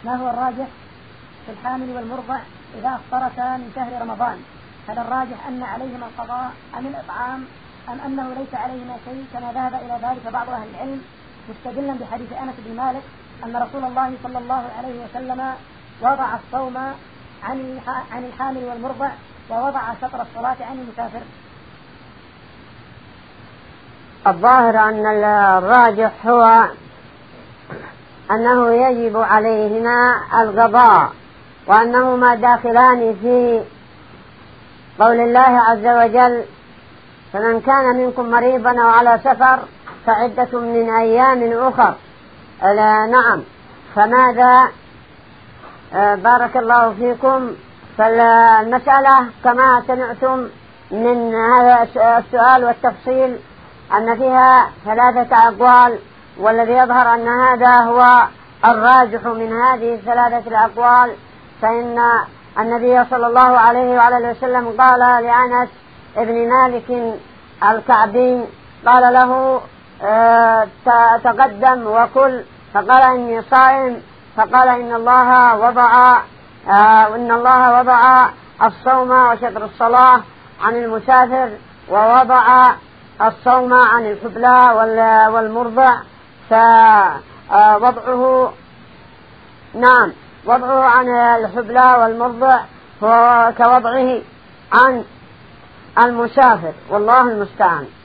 ما هو الراجح في الحامل والمرضع إذا أفطرتا من شهر رمضان؟ هل الراجح أن عليهما القضاء أم الإطعام أم أنه ليس عليهما شيء كما ذهب إلى ذلك بعض أهل العلم، مستدلا بحديث أنس بن مالك أن رسول الله صلى الله عليه وسلم وضع الصوم عن الحامل والمرضع ووضع شطر الصلاة عن المسافر؟ الظاهر أن الراجح هو أنه يجب عليهما القضاء، وأنهما داخلان في قول الله عز وجل: فمن كان منكم مريضا أو على سفر فعدة من أيام أخر. نعم. فماذا؟ بارك الله فيكم. فالمسألة كما سمعتم من هذا السؤال والتفصيل أن فيها 3 أقوال، والذي يظهر أن هذا هو الراجح من هذه 3 الأقوال. فإن النبي صلى الله عليه وعلى وسلم قال لأنس ابن مالك الكعبي، قال له: تقدم وكل، فقال: إني صائم. فقال: إن الله وضع الصوم وشطر الصلاة عن المسافر، ووضع الصوم عن الحبلى والمرضع. فوضعه وضعه عن الحبلى والمرضع هو كوضعه عن المسافر، والله المستعان.